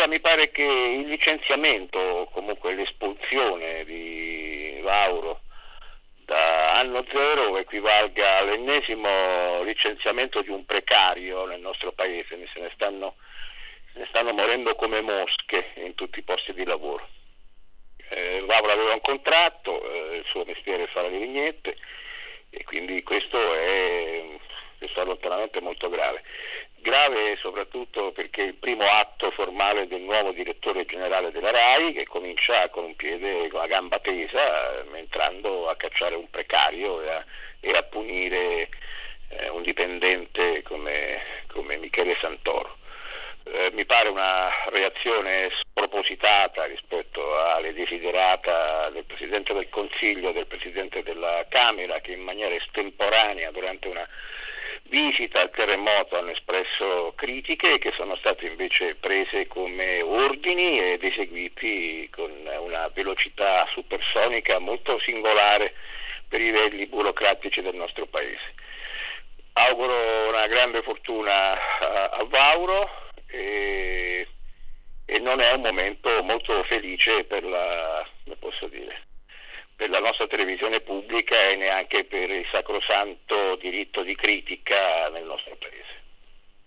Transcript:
mi pare che il licenziamento, o comunque l'espulsione di Vauro da anno zero equivalga all'ennesimo licenziamento di un precario nel nostro paese. Se ne stanno morendo come mosche in tutti i posti di lavoro. Vauro aveva un contratto, il suo mestiere è fare le vignette, e quindi questo allontanamento è molto grave. Grave soprattutto perché è il primo atto formale del nuovo direttore generale della RAI, che comincia con un piede, con la gamba tesa, entrando a cacciare un precario e a punire un dipendente come Michele Santoro. Mi pare una reazione spropositata rispetto alle desiderata del Presidente del Consiglio, del Presidente della Camera, che in maniera estemporanea durante una visita al terremoto hanno espresso critiche che sono state invece prese come ordini ed eseguiti con una velocità supersonica molto singolare per i livelli burocratici del nostro Paese. Auguro una grande fortuna a Vauro, e non è un momento molto felice per la nostra televisione pubblica e neanche per il sacrosanto diritto di critica nel nostro